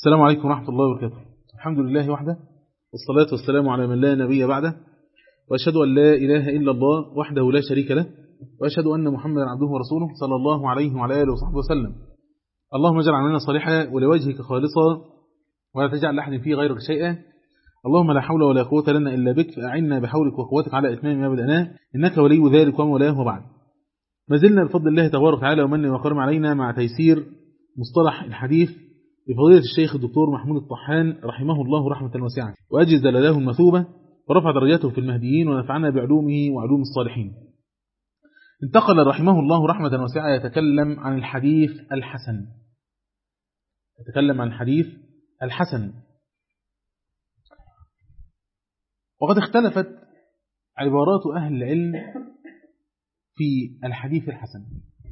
السلام عليكم ورحمة الله وبركاته. الحمد لله وحده، والصلاة والسلام على من لا نبي بعده، وأشهد أن لا إله إلا الله وحده لا شريك له، وأشهد أن محمدا عبده ورسوله صلى الله عليه وعلى آله وصحبه وسلم. اللهم اجعل عملنا صالحا ولوجهك خالصا ولا تجعل لأحد فيه غيرك شيئا. اللهم لا حول ولا قوة لنا إلا بك، فأعنا بحولك وقوتك على إتمام ما بدأناه، إنك ولي ذلك ومولاه. وبعد، ما زلنا بفضل الله تبارك وتعالى ومن وكرم علينا مع تيسير مصطلح الحديث بفضيلة الشيخ الدكتور محمود الطحان رحمه الله رحمة واسعة، وأجزل له المثوبة ورفع درجاته في المهديين ونفعنا بعلومه وعلوم الصالحين. انتقل رحمه الله رحمة واسعة يتكلم عن الحديث الحسن. وقد اختلفت عبارات أهل العلم في الحديث الحسن.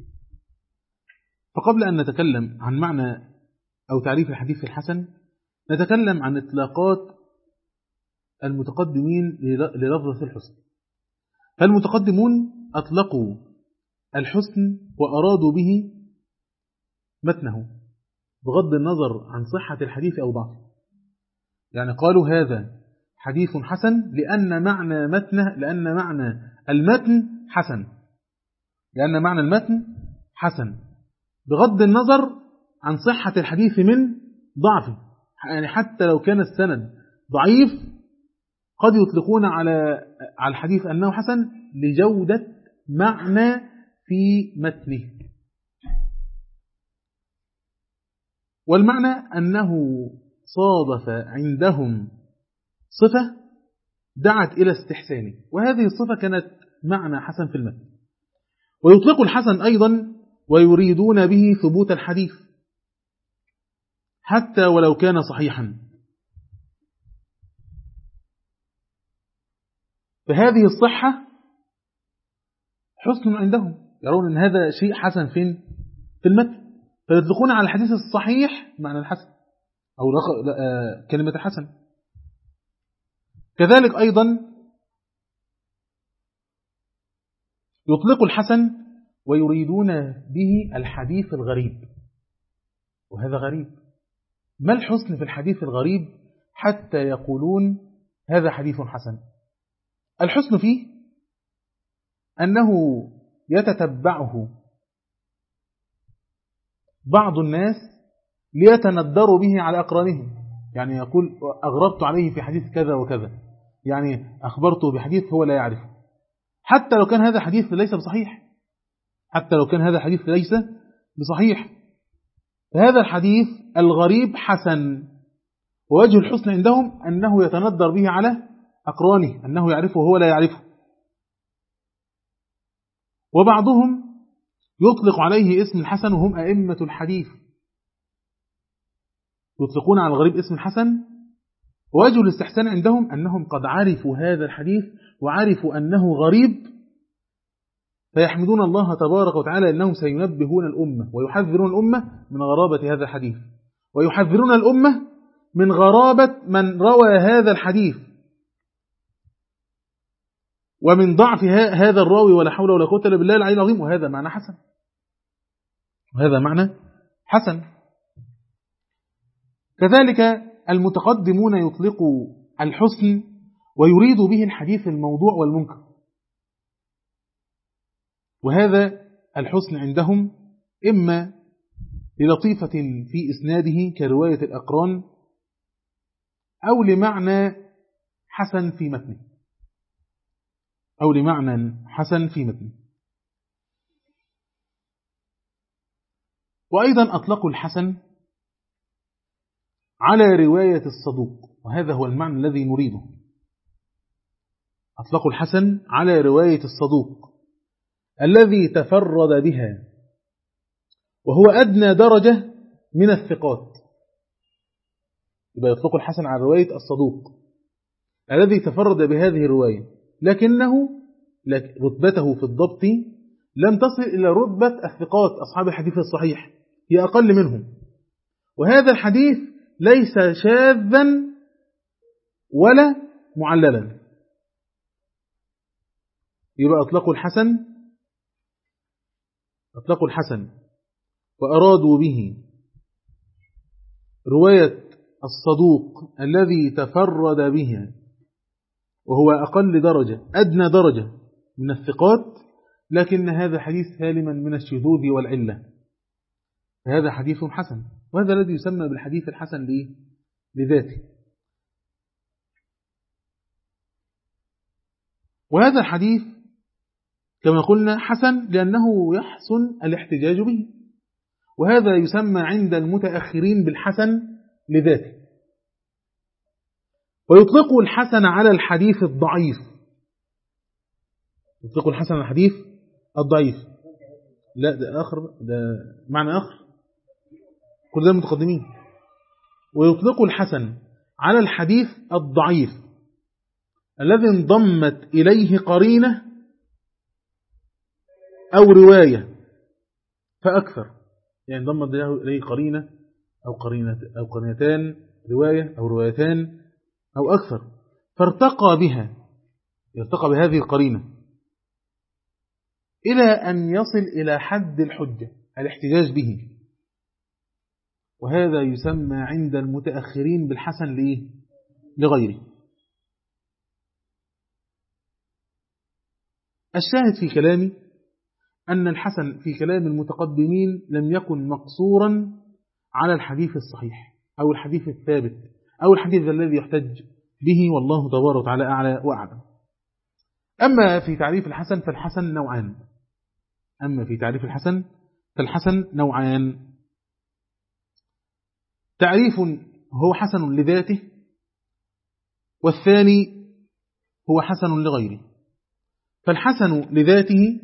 فقبل أن نتكلم عن معنى أو تعريف الحديث الحسن، نتكلم عن إطلاقات المتقدمين للفظة الحسن. فالمتقدمون أطلقوا الحسن وأرادوا به متنه بغض النظر عن صحة الحديث أو ضعفه. يعني قالوا هذا حديث حسن لأن معنى المتن حسن بغض النظر عن صحة الحديث من ضعفه. يعني حتى لو كان السند ضعيف قد يطلقون على الحديث أنه حسن لجودة معنى في متنه. والمعنى أنه صادف عندهم صفة دعت إلى استحسانه، وهذه الصفة كانت معنى حسن في المتن. ويطلق الحسن أيضا ويريدون به ثبوت الحديث حتى ولو كان صحيحا. فهذه الصحة حسن عندهم، يرون أن هذا شيء حسن في المتن، فيطلقون على الحديث الصحيح معنى الحسن أو كلمة الحسن. كذلك أيضا يطلق الحسن ويريدون به الحديث الغريب، وهذا غريب. ما الحسن في الحديث الغريب حتى يقولون هذا حديث حسن؟ الحسن فيه أنه يتتبعه بعض الناس ليتندروا به على أقرانهم. يعني يقول أغربت عليه في حديث كذا وكذا، يعني أخبرته بحديث هو لا يعرفه، حتى لو كان هذا حديث ليس بصحيح. فهذا الحديث الغريب حسن، ووجه الحسن عندهم أنه يتندر به على أقرانه، أنه يعرفه وهو لا يعرفه. وبعضهم يطلق عليه اسم الحسن، وهم أئمة الحديث، يطلقون على الغريب اسم الحسن. ووجه الاستحسان عندهم أنهم قد عرفوا هذا الحديث وعرفوا أنه غريب، فيحمدون الله تبارك وتعالى أنهم سينبهون الأمة ويحذرون الأمة من غرابة هذا الحديث، ويحذرون الأمة من غرابة من روى هذا الحديث ومن ضعف هذا الراوي، ولا حول ولا قوة إلا بالله العلي العظيم. وهذا معنى حسن. كذلك المتقدمون يطلقوا الحسن ويريد به الحديث الموضوع والمنكر، وهذا الحسن عندهم إما للطيفة في إسناده كرواية الأقران، أو لمعنى حسن في متنه. وأيضا أطلقوا الحسن على رواية الصدوق، وهذا هو المعنى الذي نريده. أطلقوا الحسن على رواية الصدوق الذي تفرد بها، وهو أدنى درجة من الثقات. يبقى يطلقوا الحسن على رواية الصدوق الذي تفرد بهذه الرواية، لكنه رتبته في الضبط لم تصل إلى رتبة الثقات أصحاب الحديث الصحيح، هي أقل منهم. وهذا الحديث ليس شاذا ولا معللا. يبقى أطلقوا الحسن وأرادوا به رواية الصدوق الذي تفرد بها وهو أقل درجة أدنى درجة من الثقات، لكن هذا حديث سالما من الشذوذ والعلة، فهذا حديث حسن، وهذا الذي يسمى بالحديث الحسن لذاته. وهذا الحديث كما قلنا حسن لأنه يحسن الاحتجاج به، وهذا يسمى عند المتأخرين بالحسن لذاته. ويطلقوا الحسن على الحديث الضعيف، يطلقوا الحسن على الحديث الضعيف. لا ده آخر، ده معنى آخر، كل ده متقدمين. ويطلقوا الحسن على الحديث الضعيف الذي انضمت إليه قرينة أو رواية فأكثر، يعني انضمت إليه قرينة أو قرينتان، رواية أو روايتان أو أكثر، فارتقى بها، يرتقى بهذه القرينة إلى أن يصل إلى حد الحجة الاحتجاج به، وهذا يسمى عند المتأخرين بالحسن لغيره. الشاهد في كلامي أن الحسن في كلام المتقدمين لم يكن مقصورا على الحديث الصحيح أو الحديث الثابت أو الحديث الذي يحتج به، والله تبارك وتعالى أعلى وأعلم. أما في تعريف الحسن فالحسن نوعان، تعريف هو حسن لذاته، والثاني هو حسن لغيره. فالحسن لذاته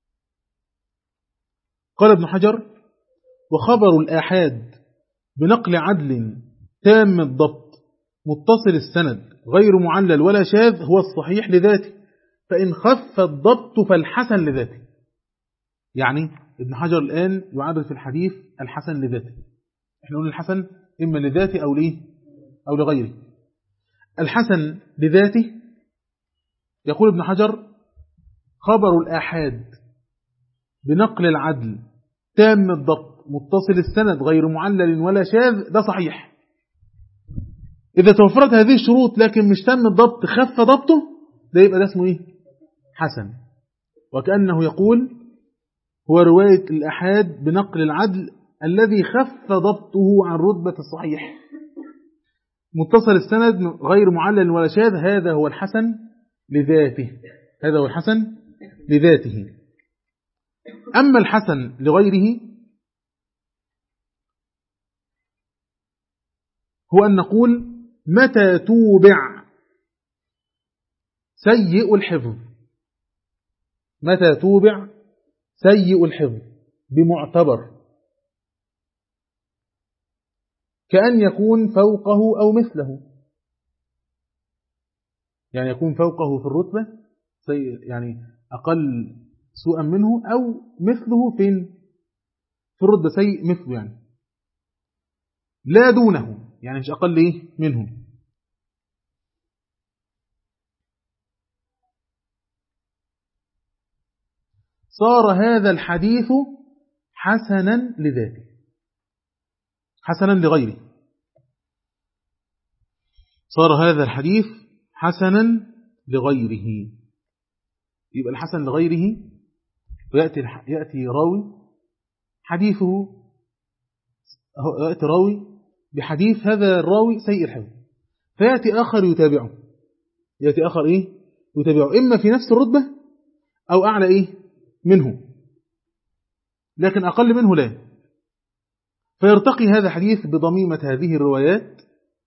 قال ابن حجر: وخبر الآحاد بنقل عدل تام الضبط متصل السند غير معلل ولا شاذ هو الصحيح لذاته، فإن خف الضبط فالحسن لذاته. يعني ابن حجر الآن يعرف الحديث الحسن لذاته، احنا نقول الحسن إما لذاته أو لغيره. الحسن لذاته يقول ابن حجر: خبر الآحاد بنقل العدل تام الضبط متصل السند غير معلل ولا شاذ، ده صحيح. إذا توفرت هذه الشروط لكن مش تم الضبط، خف ضبطه، ده يبقى ده اسمه حسن. وكأنه يقول هو رواية الآحاد بنقل العدل الذي خف ضبطه عن رتبة الصحيح متصل السند غير معلل ولا شاذ، هذا هو الحسن لذاته. أما الحسن لغيره هو أن نقول متى توبع سيء الحفظ بمعتبر، كأن يكون فوقه أو مثله، يعني يكون فوقه في الرتبة يعني أقل سوءا منه، أو مثله في الرتبة سيء مثله، يعني لا دونه، يعني مش أقل منه. صار هذا الحديث حسنا لذاته، حسنا لغيره. صار هذا الحديث حسنا لغيره. يبقى الحسن لغيره، ويأتي راوي حديثه، يأتي راوي بحديث هذا الراوي سيء الحفظ، فيأتي آخر يتابعه، إما في نفس الرتبة أو أعلى منه، لكن أقل منه لا، فيرتقي هذا الحديث بضميمة هذه الروايات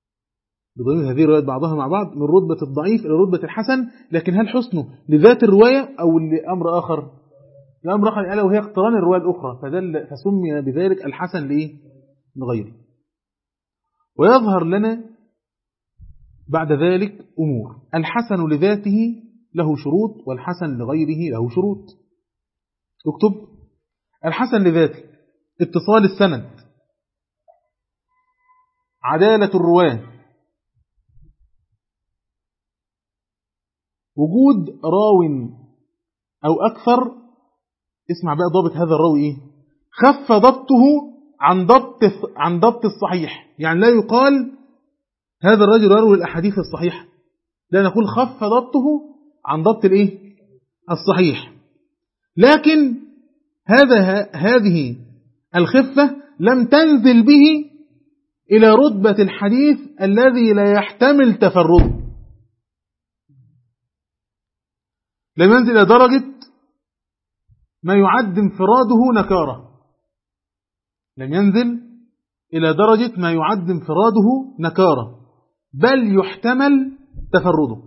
بعضها مع بعض من رتبة الضعيف إلى رتبة الحسن. لكن هل حسنه لذات الرواية أو لأمر آخر؟ لأمر آخر، ألا وهي اقتران الرواية الأخرى، فسمي بذلك الحسن لغيره. ويظهر لنا بعد ذلك أمور. الحسن لذاته له شروط، والحسن لغيره له شروط. اكتب: الحسن لذاته اتصال السند، عدالة الرواة، وجود راو أو أكثر. اسمع بقى ضابط هذا الراوي خف ضبطه عن ضبط الصحيح، يعني لا يقال هذا الرجل يروي الأحاديث الصحيحة، لا نقول خف ضبطه عن ضبط الصحيح. لكن هذه الخفة لم تنزل به إلى رتبة الحديث الذي لا يحتمل تفرده، لم ينزل إلى درجة ما يعد انفراده نكارة، لم ينزل إلى درجة ما يعد انفراده نكارة، بل يحتمل تفرده.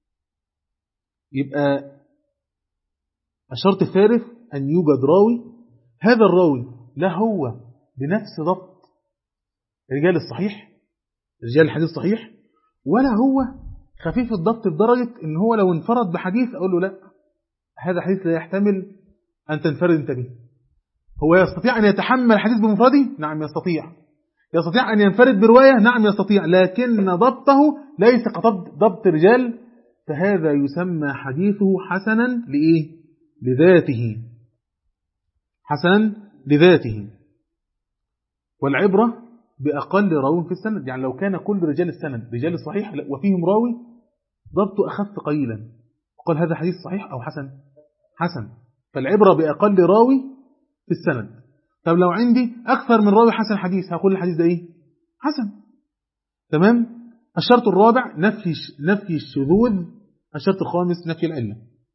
يبقى الشرط الثالث أن يوجد راوي، هذا الراوي لا هو بنفس ضبط رجال الصحيح، رجال الحديث الصحيح، ولا هو خفيف الضبط بدرجة إن هو لو انفرد بحديث أقول له لا، هذا حديث لا يحتمل أن تنفرد انت به. هو يستطيع أن يتحمل الحديث بمفرده؟ نعم يستطيع. يستطيع أن ينفرد برواية؟ نعم يستطيع، لكن ضبطه ليس كضبط رجال، فهذا يسمى حديثه حسنا لإيه؟ لذاته، حسنا لذاته. والعبرة بأقل راوي في السند، يعني لو كان كل رجال السند رجال الصحيح وفيهم راوي ضبطه أخف قليلا وقال هذا حديث صحيح أو حسن، فالعبرة بأقل راوي في السند. طب لو عندي أكثر من راوي حسن حديث، هقول الحديث ده إيه؟ حسن. تمام. الشرط الرابع نفي الشذوذ. الشرط الخامس نفي العلة.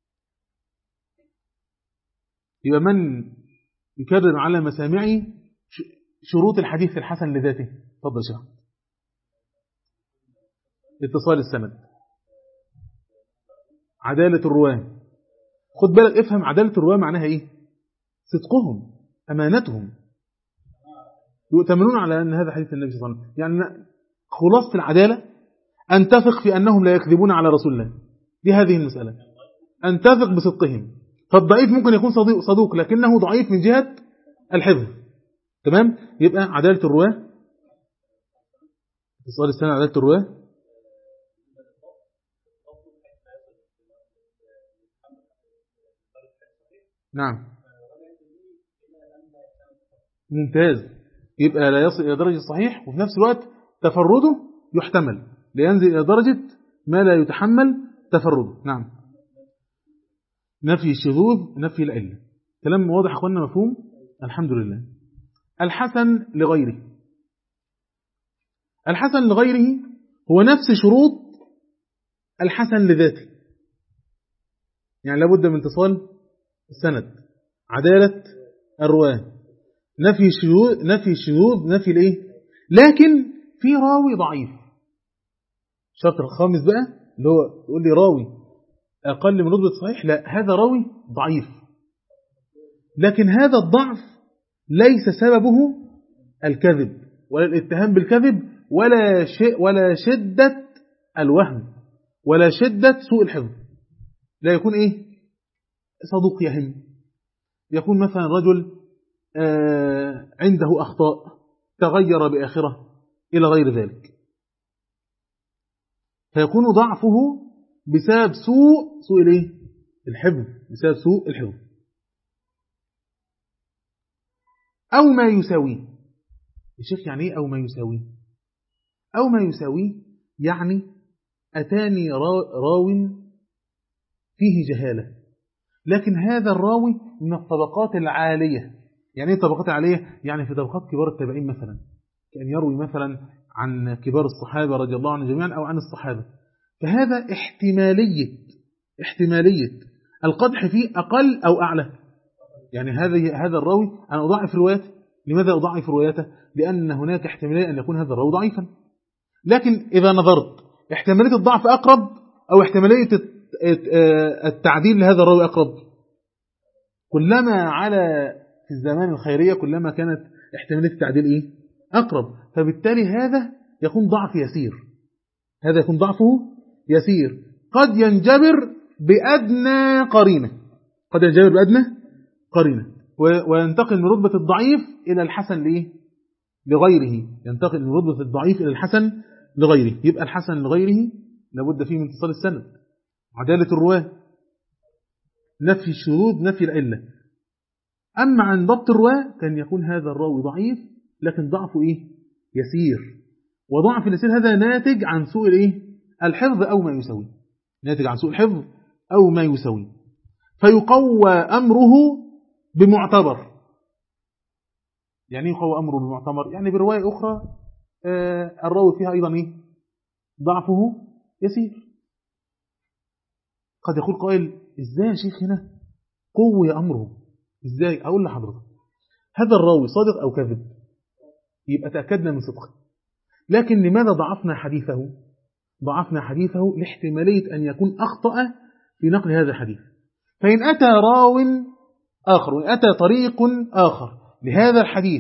يبقى من يكرر على مسامعي شروط الحديث الحسن لذاته. تفضل شيخ. اتصال السند، عدالة الرواة. خد بالك، افهم عدالة الرواة معناها ايه؟ صدقهم، امانتهم، يؤتمنون على ان هذا حديث النبي صلى الله عليه وسلم. يعني خلاصة العدالة ان تثق في انهم لا يكذبون على رسول الله، دي هذه المسألة، ان تثق بصدقهم. فالضعيف ممكن يكون صدوق لكنه ضعيف من جهة الحفظ. تمام. يبقى عدالة الرواة، اتصال السند، عدالة الرواة. نعم ممتاز. يبقى لا يصل إلى درجة الصحيح، وفي نفس الوقت تفرده يحتمل، لينزل إلى درجة ما لا يتحمل تفرده. نعم. نفي الشذوذ، نفي العلة. كلام واضح أخوانا، مفهوم؟ الحمد لله. الحسن لغيره. الحسن لغيره هو نفس شروط الحسن لذاته، يعني لابد من اتصال السند، عدالة الرواة، نفي الشذوذ، نفي الايه، لكن في راوي ضعيف. الشرط الخامس بقى اللي هو يقول لي راوي اقل من رتبة صحيح، لا، هذا راوي ضعيف، لكن هذا الضعف ليس سببه الكذب ولا الاتهام بالكذب ولا شدة الوهم ولا شدة سوء الحفظ. لا يكون ايه؟ صدوق يهم، يكون مثلا رجل عنده أخطاء، تغير بآخرة إلى غير ذلك، فيكون ضعفه بسبب سوء الايه؟ الحفظ، بسبب سوء الحفظ أو ما يساويه. الشيخ يعني ايه أو ما يساويه؟ أو ما يساويه يعني أتاني راو فيه جهالة، لكن هذا الراوي من الطبقات العالية. يعني ايه الطبقات العالية؟ يعني في طبقات كبار التابعين مثلا، كأن يروي مثلا عن كبار الصحابة رضي الله عنهم جميعا أو عن الصحابة، فهذا احتمالية القدح فيه أقل أو أعلى. يعني هذا الراوي أنا أضعف روايته. لماذا أضعف روايته؟ لأن هناك احتمالية أن يكون هذا الراوي ضعيفا، لكن إذا نظرت احتمالية الضعف أقرب أو احتمالية التعديل لهذا الراوي أقرب. كلما على في الزمان الخيرية كلما كانت احتمالية التعديل إيه؟ أقرب، فبالتالي هذا يكون ضعف يسير، هذا يكون ضعفه يسير، قد ينجبر بأدنى قرينة، قد ينجبر بأدنى قرينة وينتقل من رتبة الضعيف إلى الحسن لغيره، ينتقل من رتبة الضعيف إلى الحسن لغيره. يبقى الحسن لغيره لابد فيه من اتصال السند، عدالة الرواة، نفي الشذوذ، نفي العلة. أما عن ضبط الرواة كان يكون هذا الراوي ضعيف لكن ضعفه يسير. وضعف اليسير هذا ناتج عن سوء الحفظ أو ما يسوي، ناتج عن سوء الحفظ أو ما يسوي، فيقوى أمره بمعتبر. يعني يقوى أمره بمعتبر، يعني برواية أخرى الراوي فيها أيضا ضعفه يسير. قد يقول قائل إزاي يا شيخ هنا قوي أمره؟ إزاي؟ أقول لحضرتك هذا الراوي صادق أو كذب، يبقى تأكدنا من صدقه. لكن لماذا ضعفنا حديثه؟ ضعفنا حديثه لاحتمالية أن يكون أخطأ في نقل هذا الحديث. فإن أتى راو آخر، وإن أتى طريق آخر لهذا الحديث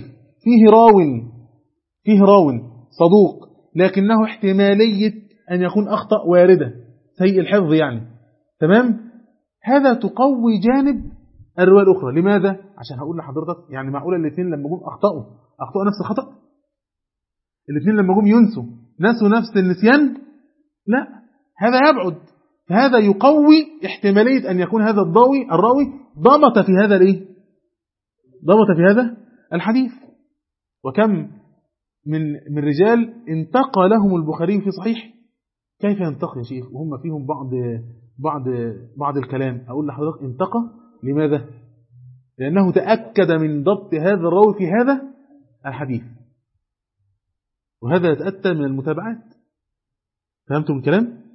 فيه راو صدوق لكنه احتمالية أن يكون أخطأ واردة، سيء الحفظ يعني، تمام، هذا تقوي جانب الرواية الأخرى. لماذا؟ عشان هقول لحضرتك يعني معقولة الاثنين لما جم أخطأوا نفس الخطأ؟ الاثنين لما جم نسوا نفس النسيان؟ لا، هذا يبعد. فهذا يقوي احتمالية أن يكون هذا الراوي ضبط في هذا ضبط في هذا الحديث. وكم من رجال انتقى لهم البخاري في صحيح. كيف ينتقي يا شيخ وهم فيهم بعض الكلام؟ أقول لحضرتك انتقى. لماذا؟ لأنه تأكد من ضبط هذا الراوي في هذا الحديث، وهذا يتأتى من المتابعات. فهمتم الكلام؟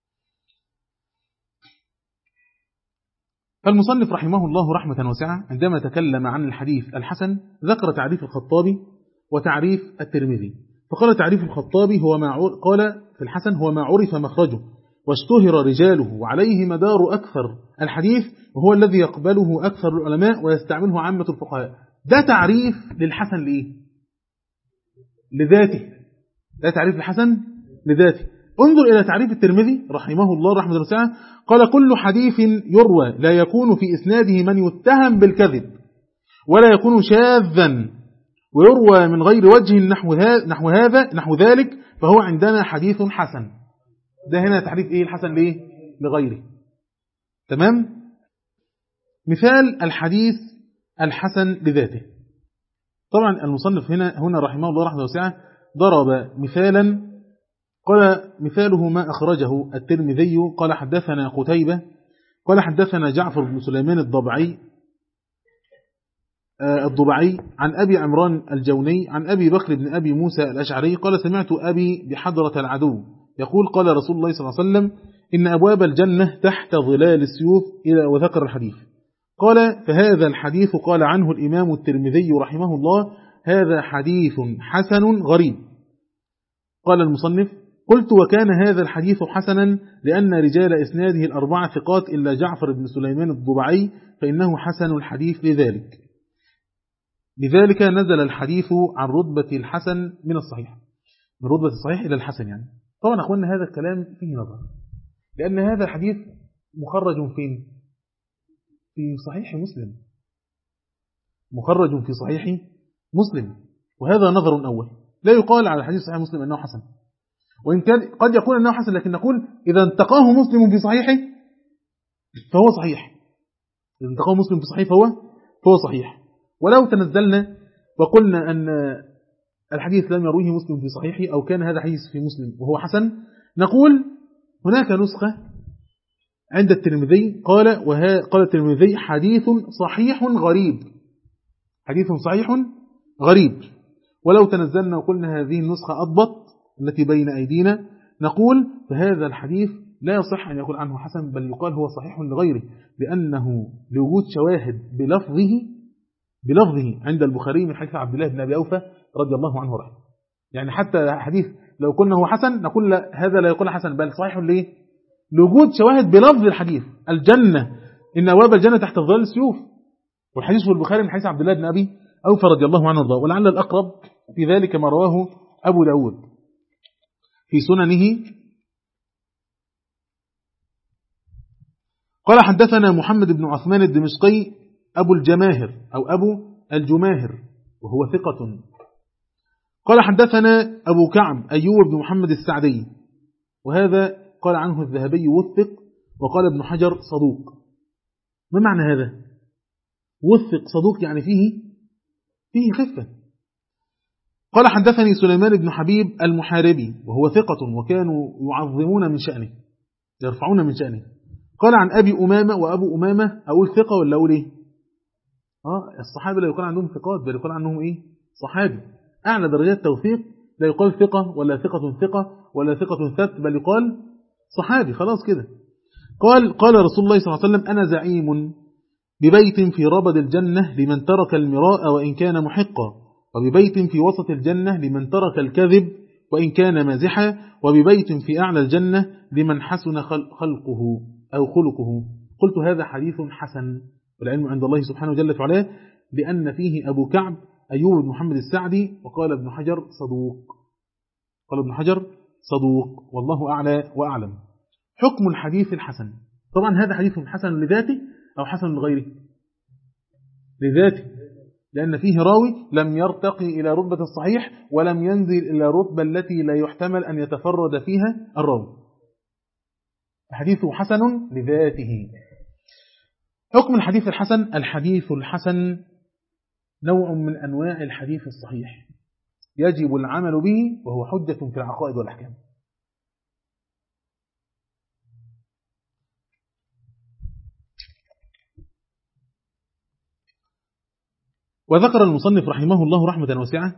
فالمصنف رحمه الله رحمة واسعة عندما تكلم عن الحديث الحسن ذكر تعريف الخطابي وتعريف الترمذي. فقال تعريف الخطابي قال في الحسن هو ما عرف مخرجه واشتهر رجاله وعليه مدار أكثر الحديث، وهو الذي يقبله أكثر العلماء ويستعمله عامة الفقهاء. ده تعريف للحسن لذاته. ده تعريف الحسن لذاته. انظر إلى تعريف الترمذي رحمه الله رحمة واسعة، قال كل حديث يروى لا يكون في إسناده من يتهم بالكذب ولا يكون شاذا ويروى من غير وجه نحو ذلك فهو عندنا حديث حسن. ده هنا تعريف الحسن لغيره. تمام. مثال الحديث الحسن لذاته. طبعا المصنف هنا رحمه الله رحمه واسعة ضرب مثالا، قال مثاله ما أخرجه الترمذي قال حدثنا قتيبة قال حدثنا جعفر بن سليمان الضبعي عن أبي عمران الجوني عن أبي بكر بن أبي موسى الأشعري قال سمعت أبي بحضرة العدو يقول قال رسول الله صلى الله عليه وسلم إن أبواب الجنة تحت ظلال السيوف إلى وذكر الحديث. قال فهذا الحديث قال عنه الإمام الترمذي رحمه الله هذا حديث حسن غريب. قال المصنف قلت وكان هذا الحديث حسنا لأن رجال إسناده الأربعة ثقات إلا جعفر بن سليمان الضبعي فإنه حسن الحديث لذلك نزل الحديث عن رتبة الحسن من الصحيح، من رتبة الصحيح إلى الحسن يعني. طبعا أخوانا هذا الكلام فيه نظر، لأن هذا الحديث مخرج فين؟ في صحيح مسلم، مخرج في صحيح مسلم، وهذا نظر أول. لا يقال على الحديث صحيح مسلم أنه حسن، وإن كان قد يكون أنه حسن، لكن نقول إذا انتقاه مسلم في صحيحه فهو صحيح. إذا انتقاه مسلم في صحيح فهو صحيح. ولو تنزلنا وقلنا أن الحديث لم يرويه مسلم في صحيحه أو كان هذا حديث في مسلم وهو حسن، نقول هناك نسخة عند الترمذي قال الترمذي حديث صحيح غريب، حديث صحيح غريب. ولو تنزلنا وقلنا هذه النسخة أضبط التي بين أيدينا، نقول فهذا الحديث لا يصح أن يقول عنه حسن، بل يقال هو صحيح لغيره، لأنه لوجود شواهد بلفظه عند البخاري من حديث عبد الله بن أبي أوفى رضي الله عنه رحمه. يعني حتى حديث لو قلنا هو حسن نقول هذا لا يقول حسن بل صحيح لوجود شواهد بلفظ الحديث الجنة إن أبواب الجنة تحت ظلال السيوف، والحديث في البخاري من حديث عبد الله بن أبي أوفى رضي الله عنه وارضاه. ولعل الأقرب في ذلك ما رواه أبو داود في سننه. قال حدثنا محمد بن عثمان الدمشقي أبو الجماهر وهو ثقة. قال حدثنا أبو كعب أيوب بن محمد السعدي، وهذا قال عنه الذهبي وثق، وقال ابن حجر صدوق. ما معنى هذا؟ وثق صدوق يعني فيه خفة. قال حدثني سليمان بن حبيب المحاربي وهو ثقة وكانوا يعظمون من شأنه يرفعون من شأنه. قال عن أبي أمامة، وأبو أمامة أقول ثقة ولا أقول إيه؟ الصحابة لا يقال عندهم ثقات بل يقال عنهم إيه؟ صحابي. أعلى درجات توثيق لا يقال ثقة ولا ثقة ولا ثقة ثبت، بل يقال صحابي خلاص كده. قال رسول الله صلى الله عليه وسلم: أنا زعيم ببيت في ربد الجنة لمن ترك المراء وإن كان محقا، وببيت في وسط الجنة لمن ترك الكذب وإن كان مازحا، وببيت في أعلى الجنة لمن حسن خلقه أو خلقه. قلت: هذا حديث حسن، والعلم عند الله سبحانه جل وعلا، لأن فيه أبو كعب أيوب بن محمد السعدي. وقال ابن حجر صدوق، والله أعلى وأعلم. حكم الحديث الحسن. طبعا هذا حديث حسن لذاته أو حسن لغيره؟ لذاته، لأن فيه راوي لم يرتقي إلى رتبة الصحيح ولم ينزل إلى الرتبة التي لا يحتمل أن يتفرد فيها الراوي. حديث حسن لذاته. حكم الحديث الحسن. الحديث الحسن نوع من أنواع الحديث الصحيح يجب العمل به، وهو حجة في العقائد والأحكام. وذكر المصنف رحمه الله رحمة واسعة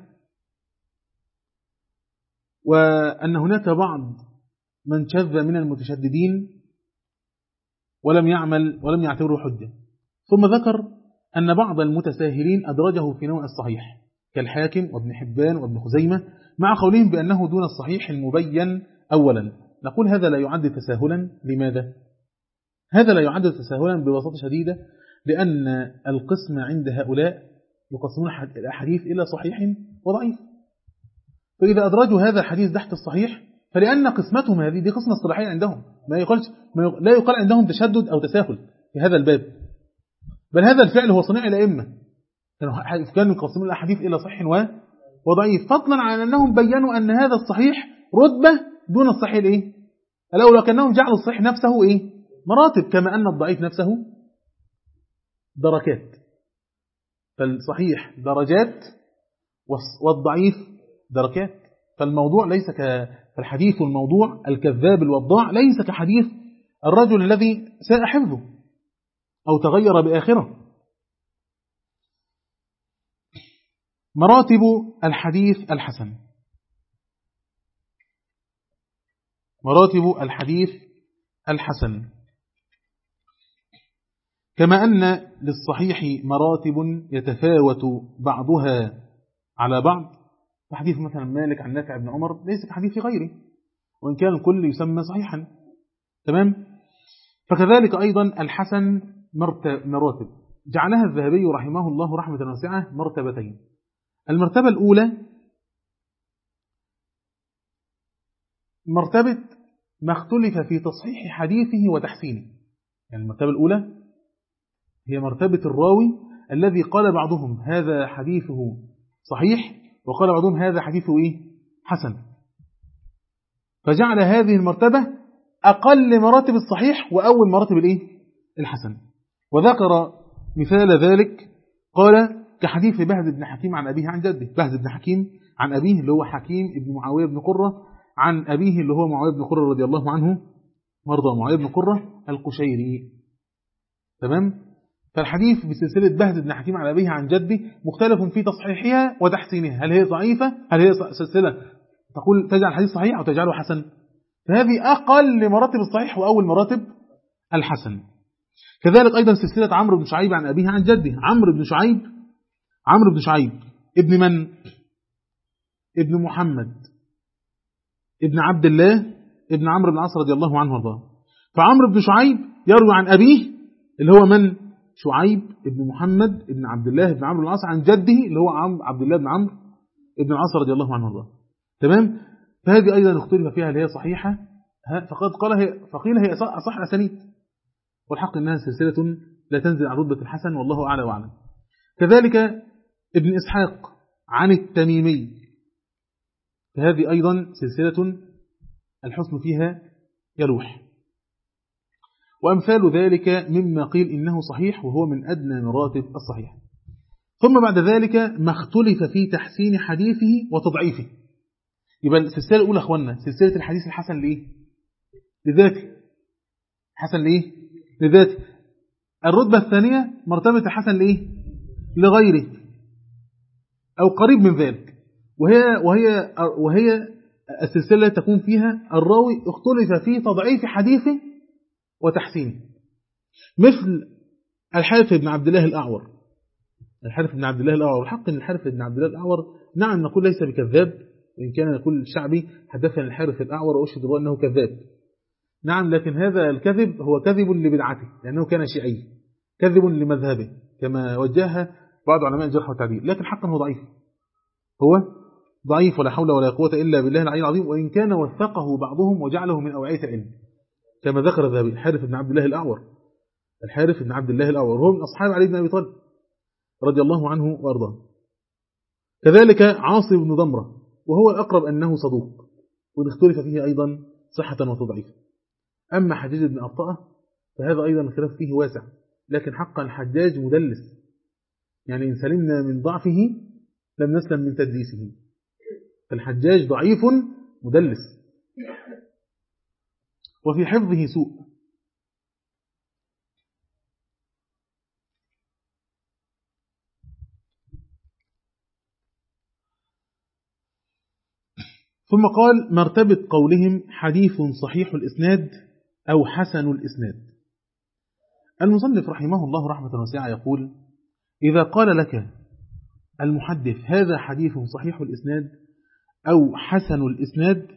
وأن هناك بعض من شذ من المتشددين ولم يعتبره حجة، ثم ذكر أن بعض المتساهلين أدرجه في نوع الصحيح كالحاكم وابن حبان وابن خزيمة، مع قولهم بأنه دون الصحيح المبين أولا. نقول هذا لا يعد تساهلا. لماذا؟ هذا لا يعد تساهلا ببساطة شديدة، لأن القسم عند هؤلاء يقسمون الأحاديث إلى صحيح وضعيف، فإذا أدرجوا هذا الحديث تحت الصحيح فلأن قسمتهم هذه دي قسمة اصطلاحية عندهم، لا يقال عندهم تشدد أو تساهل في هذا الباب، بل هذا الفعل هو صنيع الأئمة، كانوا يقسمون الأحاديث إلى صحيح وضعيف، فضلا عن أنهم بيّنوا أن هذا الصحيح رتبة دون الصحيح الإيه؟ لو كأنهم جعلوا الصحيح نفسه إيه؟ مراتب، كما أن الضعيف نفسه دركات، فالصحيح درجات والضعيف دركات. فالموضوع ليس كالحديث الموضوع الكذاب الوضاع ليس كحديث الرجل الذي ساء حفظه أو تغير بآخره. مراتب الحديث الحسن. مراتب الحديث الحسن كما أن للصحيح مراتب يتفاوت بعضها على بعض، فحديث مثلا مالك عن نافع بن عمر ليس كحديث غيره، وإن كان الكل يسمى صحيحا، تمام؟ فكذلك أيضا الحسن مراتب جعلها الذهبي رحمه الله رحمة واسعة مرتبتين. المرتبة الأولى مرتبة ما اختلف في تصحيح حديثه وتحسينه، يعني المرتبة الأولى هي مرتبة الراوي الذي قال بعضهم هذا حديثه صحيح وقال بعضهم هذا حديثه إيه؟ حسن، فجعل هذه المرتبة أقل مراتب الصحيح وأول مراتب الإيه؟ الحسن. وذكر مثال ذلك قال كحديث بهز بن حكيم عن أبيه عن جده. بهز بن حكيم عن أبيه اللي هو حكيم ابن معاوية بن قرة عن أبيه اللي هو معاوية بن قرة رضي الله عنه مرضى معاوية بن قرة القشيري، تمام؟ فالحديث بسلسلة بهز بن حكيم عن أبيه عن جده مختلف في تصحيحها وتحسينها، هل هي ضعيفة؟ هل هي سلسلة تقول تجعل الحديث صحيح أو تجعله حسن؟ فهذه أقل مراتب الصحيح وأول مراتب الحسن. كذلك أيضا سلسلة عمرو بن شعيب عن أبيه عن جده. عمرو بن شعيب ابن من؟ ابن محمد ابن عبد الله ابن عمرو بن العاص رضي الله عنه وارضاه. فعمرو بن شعيب يروي عن أبيه اللي هو من؟ شعيب ابن محمد ابن عبد الله ابن عمرو بن العاص عن جده اللي هو عبد الله بن عمرو ابن العاص رضي الله عنه وارضاه، تمام؟ فهذه أيضا اختلف فيها اللي هي صحيحة، فقيل هي أصح الأسانيد، والحق أنها سلسلة لا تنزل عن رتبة الحسن، والله أعلى وأعلم. كذلك ابن إسحاق عن التميمي، فهذه أيضا سلسلة الحسن فيها يلوح، وأمثال ذلك مما قيل إنه صحيح وهو من أدنى مراتب الصحيح. ثم بعد ذلك ما اختلف في تحسين حديثه وتضعيفه. يبقى السلسلة الأولى أخوانا سلسلة الحديث الحسن لإيه؟ لذاته. حسن لإيه؟ لذاته. الرتبة الثانية مرتبة الحسن لإيه؟ لغيره أو قريب من ذلك، وهي السلسلة تكون فيها الراوي اختلف في تضعيف حديثه وتحسينه، مثل الحارث بن عبد الله الأعور. الحارث بن عبد الله الأعور، الحق أن الحارث بن عبد الله الأعور نعم نقول ليس بكذاب، وإن كان يقول الشعبي حدثنا الحارث الأعور وأشهد الله أنه كذاب، نعم، لكن هذا الكذب هو كذب لبدعته لأنه كان شيعي، كذب لمذهبه كما وجهها بعض علماء الجرح والتعديل، لكن حقا هو ضعيف، هو ضعيف ولا حول ولا قوة إلا بالله العلي العظيم، وإن كان وثقه بعضهم وجعله من أوعية العلم كما ذكر الذهبي. الحارث بن عبد الله الأعور، الحارث بن عبد الله الأعور هو من أصحاب علي بن أبي طالب رضي الله عنه وأرضاه. كذلك عاصم بن ضمرة، وهو الأقرب أنه صدوق، واختلف فيه أيضا صحة وتضعيف. أما حجاج بن أبطأة فهذا أيضا الخلاف فيه واسع، لكن حقا الحجاج مدلس، يعني إن سلمنا من ضعفه لم نسلم من تدليسه، فالحجاج ضعيف مدلس وفي حفظه سوء. ثم قال مرتبة قولهم حديث صحيح الإسناد أو حسن الإسناد. المصنف رحمه الله رحمة واسعة يقول إذا قال لك المحدث هذا حديث صحيح الإسناد أو حسن الإسناد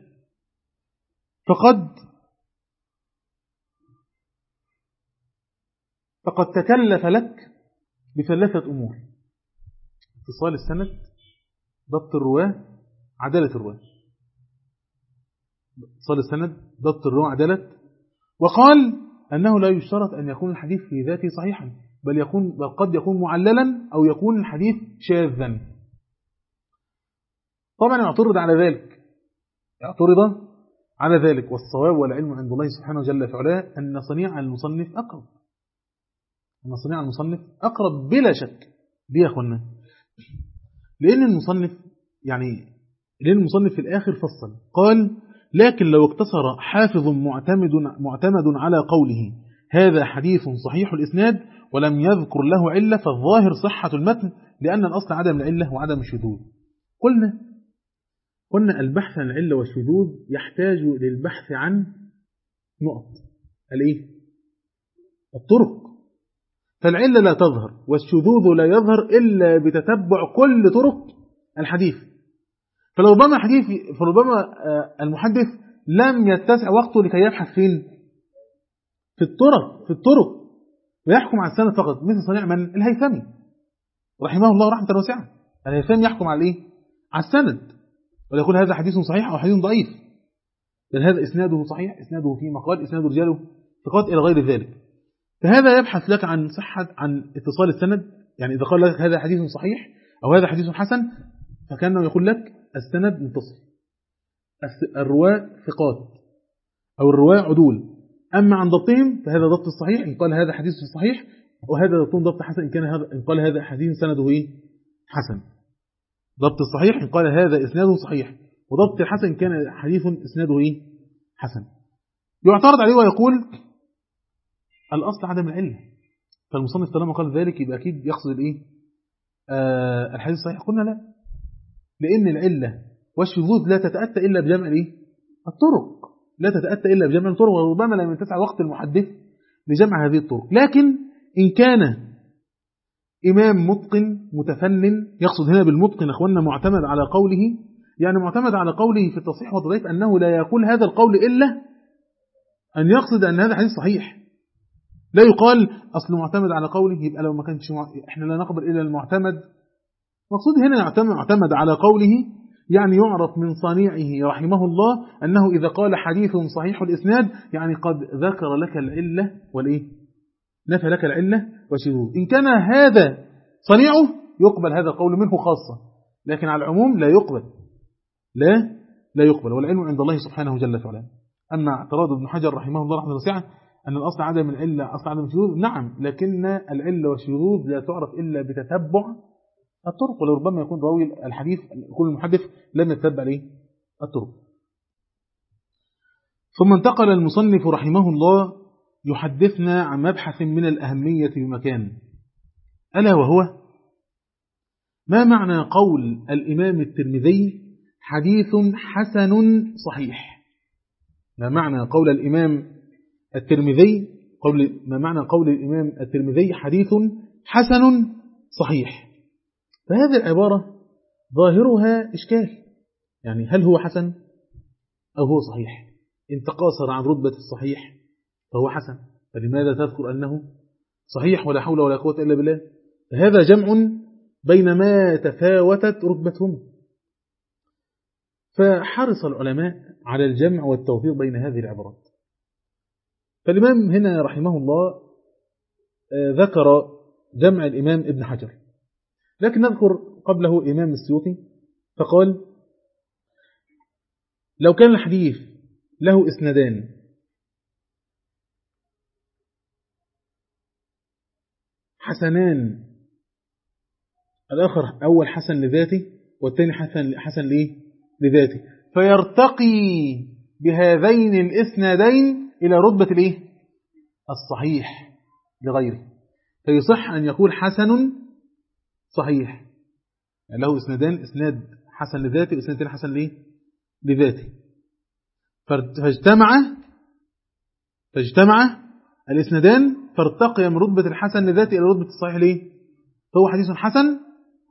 فقد تكلف لك بثلاثة أمور: اتصال السند، ضبط الرواة، عدالة الرواة. اتصال السند، ضبط الرواة، عدالة. وقال أنه لا يشترط أن يكون الحديث في ذاته صحيحا، بل قد يكون معللا أو يكون الحديث شاذا. طبعا يعترض على ذلك، والصواب والعلم عند الله سبحانه جل في علاه أن صنيع المصنف أقرب بلا شك. ليه يا أخوانا؟ لأن المصنف في الآخر فصل قال لكن لو اقتصر حافظ معتمد على قوله هذا حديث صحيح الإسناد ولم يذكر له علة فالظاهر صحة المتن، لأن الأصل عدم العلة وعدم الشذوذ. قلنا البحث عن العلة والشذوذ يحتاج للبحث عن نقط الطرق، فالعلة لا تظهر والشذوذ لا يظهر إلا بتتبع كل طرق الحديث. فربما المحدث لم يتسع وقته لكي يبحث فين؟ في الطرق ويحكم على السند فقط، مثل صنيع من؟ الهيثمي رحمه الله رحمة واسعة. الهيثمي يحكم على على السند، ويقول هذا حديث صحيح أو حديث ضعيف، بل هذا إسناده صحيح، إسناده في مقال، إسناد رجاله ثقات إلى غير ذلك. فهذا يبحث لك عن عن اتصال السند، يعني إذا قال لك هذا حديث صحيح أو هذا حديث حسن فكأنه يقول لك السند متصل، الرواة ثقات أو الرواة عدول. أما عن ضبطهم فهذا ضبط الصحيح إن قال هذا حديث صحيح، وهذا ضبطهم ضبط حسن إن قال هذا حديث سنده حسن. ضبط الصحيح إن قال هذا إسناده صحيح، وضبط الحسن إن كان حديث إسناده حسن. يعترض عليه ويقول الأصل عدم العلة، فالمصنف طالما قال ذلك يبقى أكيد يقصد الحديث الصحيح. قلنا لا، لأن العلة والشذوذ لا تتأتى إلا بجمع الطرق، لا تتأتى إلا بجمع الطرق، وربما لم يتسع وقت المحدث لجمع هذه الطرق. لكن إن كان إمام متقن متفنن، يقصد هنا بالمتقن أخوانا معتمد على قوله، يعني معتمد على قوله في التصحيح والتضعيف أنه لا يقول هذا القول إلا أن يقصد أن هذا حديث صحيح، لا يقال أصل معتمد على قوله يبقى لو ما كانش إحنا لا نقبل إلا المعتمد. مقصود هنا معتمد على قوله، يعني يعرف من صنيعه رحمه الله أنه إذا قال حديث صحيح الإسناد يعني قد ذكر لك العلة نفى لك العلة والشذوذ. إن كان هذا صنيعه يقبل هذا القول منه خاصة، لكن على العموم لا يقبل، والعلم عند الله سبحانه جل وعلا. أما اعتراض ابن حجر رحمه الله رحمه واسعة أن الأصل عدم العلة، أصل عدم الشذوذ، نعم، لكن العلة والشذوذ لا تعرف إلا بتتبع الطرق، ولربما يكون راوي الحديث يكون المحدث لم يتبع عليه الطرق. ثم انتقل المصنف رحمه الله يحدثنا عن مبحث من الأهمية بمكان، ألا وهو ما معنى قول الإمام الترمذي حديث حسن صحيح؟ ما معنى قول الإمام الترمذي ما معنى قول الإمام الترمذي حديث حسن صحيح؟ فهذه العبارة ظاهرها إشكال، يعني هل هو حسن أو هو صحيح؟ إن تقاصر عن رتبة الصحيح فهو حسن، فلماذا تذكر أنه صحيح ولا حول ولا قوة إلا بالله؟ فهذا جمع بين ما تفاوتت رتبتهم، فحرص العلماء على الجمع والتوفيق بين هذه العبارات. فالإمام هنا رحمه الله ذكر جمع الإمام ابن حجر، لكن نذكر قبله إمام السيوطي فقال لو كان الحديث له إسنادان حسنان، الآخر أول حسن لذاته والثاني حسن لذاته، فيرتقي بهذين الإسنادين إلى رتبة الصحيح لغيره، فيصح أن يقول حسن صحيح، يعني له إسنادان، إسناد حسن لذاته وإسناد حسن لذاته، فاجتمع الإسنادان فارتقي من رتبة الحسن لذاته إلى رتبة الصحيح فهو حديث حسن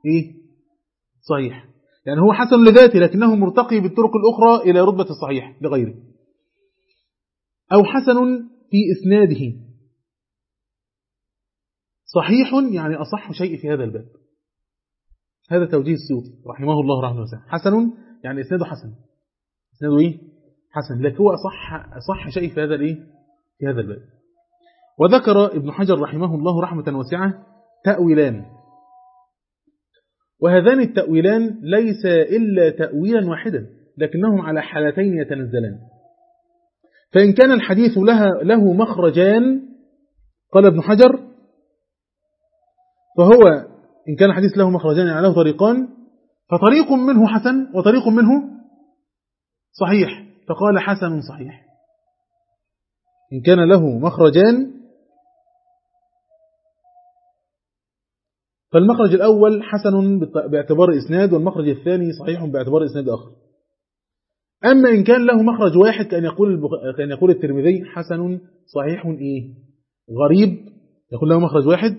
صحيح، يعني هو حسن لذاته لكنه مرتقي بالطرق الأخرى إلى رتبة الصحيح لغيره. أو حسن في إسناده صحيح، يعني أصح شيء في هذا الباب. هذا توجيه السيوطي رحمه الله رحمه الله. حسن يعني إسناده حسن، إسناده حسن، لكن هو أصح شيء في هذا في هذا الباب. وذكر ابن حجر رحمه الله رحمة واسعة تأويلان، وهذان التأويلان ليس إلا تأويلا واحدا لكنهم على حالتين يتنزلان. فإن كان الحديث له مخرجان، قال ابن حجر، فهو إن كان الحديث له مخرجان يعني له طريقان، فطريق منه حسن وطريق منه صحيح، فقال حسن صحيح. إن كان له مخرجان فالمخرج الأول حسن باعتبار إسناد، والمخرج الثاني صحيح باعتبار إسناد آخر. أما إن كان له مخرج واحد كأن يقول الترمذي حسن صحيح غريب، يقول له مخرج واحد،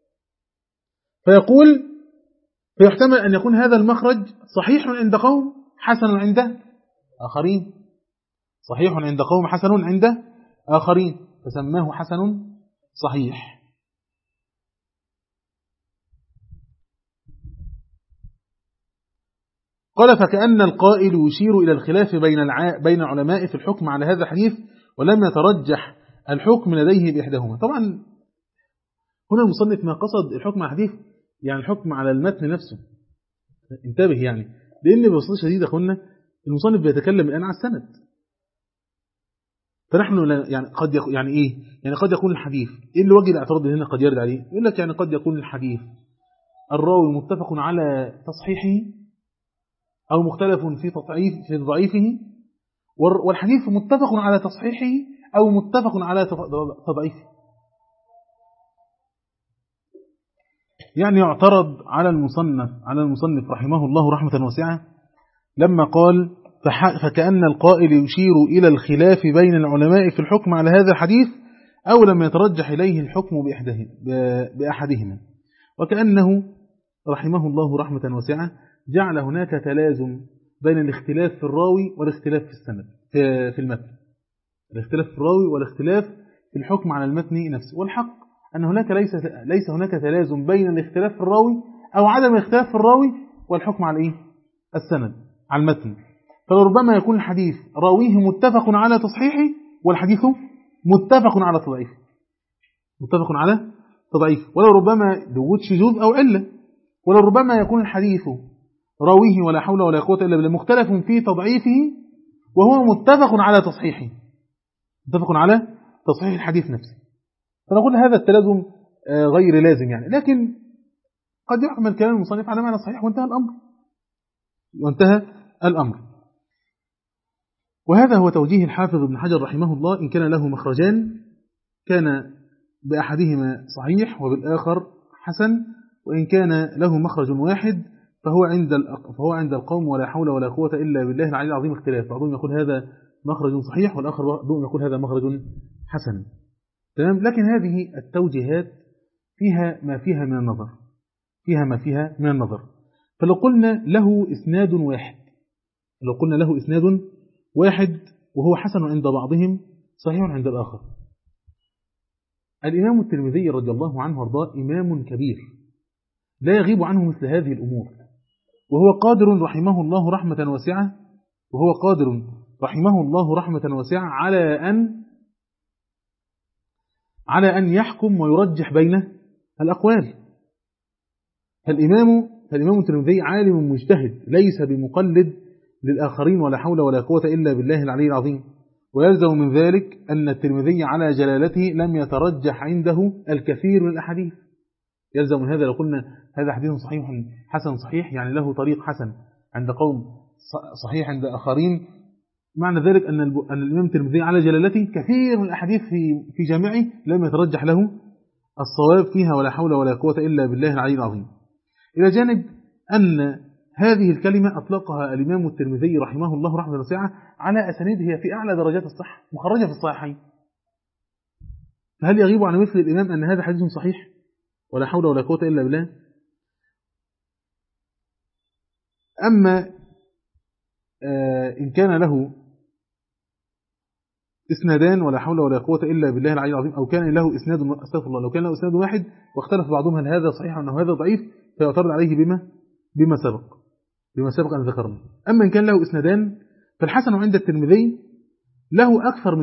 فيحتمل أن يكون هذا المخرج صحيح عند قوم حسن عند آخرين، صحيح عند قوم حسن عند آخرين، فسماه حسن صحيح. قال فكأن القائل يشير إلى الخلاف بين العلماء في الحكم على هذا الحديث، ولم يترجح الحكم لديه بإحداهما. طبعا هنا المصنف ما قصد الحكم على الحديث يعني الحكم على المتن نفسه، انتبه يعني، لأن ببساطة شديدة أخونا المصنف بيتكلم الآن على السند، فنحن يعني قد يكون الحديث إيه اللي وجه الاعتراض هنا قد يرد عليه، يقول لك يعني قد يكون الحديث الراوي متفق على تصحيحه أو مختلف في ضعيفه، والحديث متفق على تصحيحه أو متفق على تضعيفه. يعني يعترض على المصنف رحمه الله رحمة واسعة لما قال فكأن القائل يشير إلى الخلاف بين العلماء في الحكم على هذا الحديث أو لم يترجح إليه الحكم بأحدهما، وكأنه رحمه الله رحمة واسعة جعل هناك تلازم بين الاختلاف في الراوي والاختلاف في السند في المتن، الاختلاف في الراوي والاختلاف في الحكم على المتن نفسه. والحق أن هناك ليس هناك تلازم بين الاختلاف في الراوي أو عدم الاختلاف في الراوي والحكم على السند على المتن. فربما يكون الحديث راويه متفق على تصحيحه والحديث متفق على تضعيفه، ولو ربما دوت شذوذ أو علة، ولو ربما يكون الحديث راويه ولا حول ولا قوة إلا بالله مختلف في تضعيفه وهو متفق على تصحيحه، متفق على تصحيح الحديث نفسه. فنقول هذا التلازم غير لازم يعني، لكن قد يحمل كلام المصنف على معنى صحيح وانتهى الأمر. وهذا هو توجيه الحافظ ابن حجر رحمه الله، إن كان له مخرجان كان بأحدهما صحيح وبالآخر حسن، وإن كان له مخرج واحد فهو عند القوم ولا حول ولا قوة إلا بالله العلي العظيم اختلاف، بعضهم يقول هذا مخرج صحيح والآخر يقول هذا مخرج حسن. تمام. لكن هذه التوجيهات فيها ما فيها من النظر. فلو قلنا له إسناد واحد وهو حسن عند بعضهم صحيح عند الآخر. الإمام الترمذي رضي الله عنه وارضاه إمام كبير لا يغيب عنه مثل هذه الأمور، وهو قادر رحمه الله رحمة واسعة على أن يحكم ويرجح بين الأقوال. فالإمام الترمذي عالم مجتهد ليس بمقلد للآخرين ولا حول ولا قوة إلا بالله العلي العظيم، ويلزم من ذلك أن الترمذي على جلالته لم يترجح عنده الكثير من الأحاديث. يلزم من هذا لو قلنا هذا حديث صحيح حسن صحيح، يعني له طريق حسن عند قوم صحيح عند آخرين، معنى ذلك أن الإمام الترمذي على جلالته كثير من الأحاديث في جامعه لم يترجح له الصواب فيها ولا حول ولا قوة إلا بالله العلي العظيم. إلى جانب أن هذه الكلمة أطلقها الإمام الترمذي رحمه الله رحمة واسعة على أسانيد هي في أعلى درجات الصحة مخرجة في الصحيحين، فهل يغيب عن مثل الإمام أن هذا حديث صحيح ولا حول ولا قوة إلا بالله؟ أما إن كان له إسنادان ولا حول ولا قوة إلا بالله العلي العظيم، أو كان له إسناد أستغفر الله، لو كان له إسناد واحد واختلف بعضهم هل هذا صحيح أو هذا ضعيف فيعترض عليه بما سبق أن ذكرنا. أما إن كان له إسنادان فالحسن عند الترمذي له أكثر